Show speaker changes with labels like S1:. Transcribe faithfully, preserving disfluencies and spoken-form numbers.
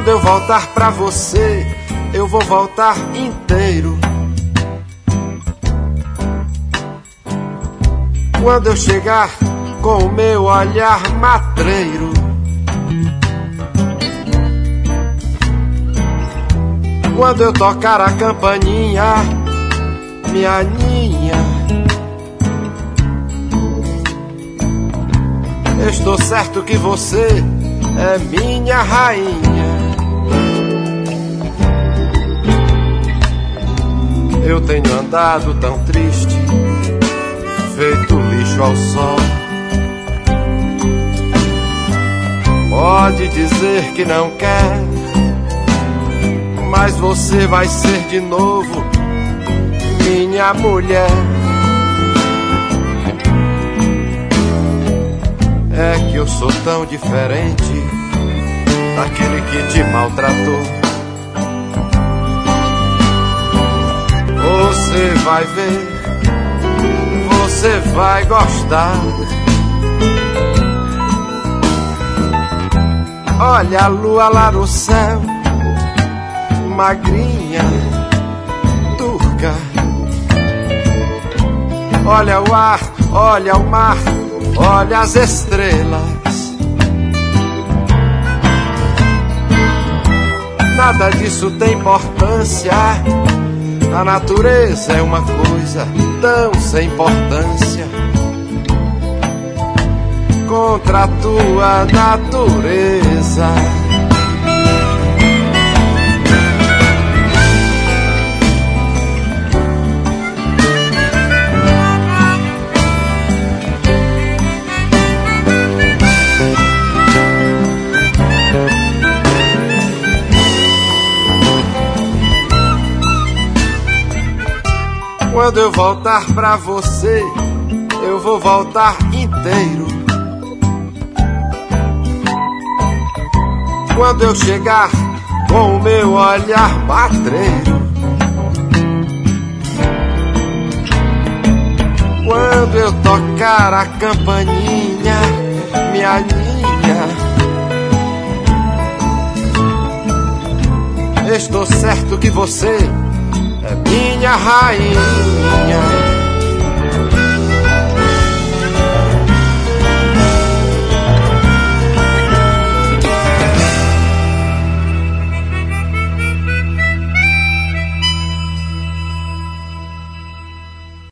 S1: Quando eu voltar pra você, eu vou voltar inteiro. Quando eu chegar com o meu olhar matreiro, quando eu tocar a campainha, minha ninha, estou certo que você é minha rainha. Eu tenho andado tão triste, feito lixo ao sol. Pode dizer que não quer, mas você vai ser de novo minha mulher. É que eu sou tão diferente daquele que te maltratou. Você vai ver, você vai gostar. Olha a lua lá no céu, magrinha, turca. Olha o ar, olha o mar, olha as estrelas. Nada disso tem importância. A natureza é uma coisa tão sem importância contra a tua natureza. Quando eu voltar pra você, eu vou voltar inteiro. Quando eu chegar com o meu olhar matreiro, quando eu tocar a campainha, minha ninha, estou certo que você é minha rainha.